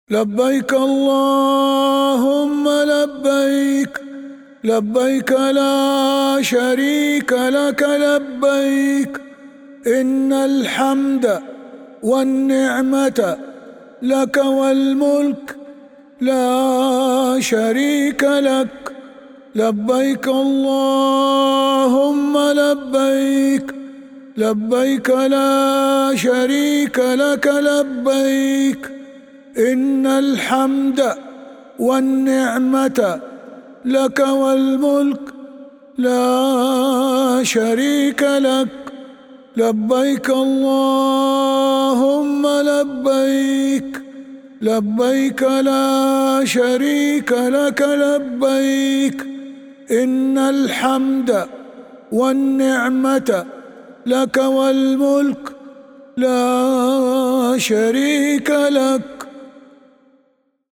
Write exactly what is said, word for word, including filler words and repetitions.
لبيك اللهم لبيك، لبيك لا شريك لك لبيك، إن الحمد والنعمة لك والملك لا شريك لك. لبيك اللهم لبيك، لبيك لا شريك لك لبيك، إن الحمد والنعمة لك والملك لا شريك لك. لبيك اللهم لبيك، لبيك لا شريك لك لبيك، إن الحمد والنعمة لك والملك لا شريك لك.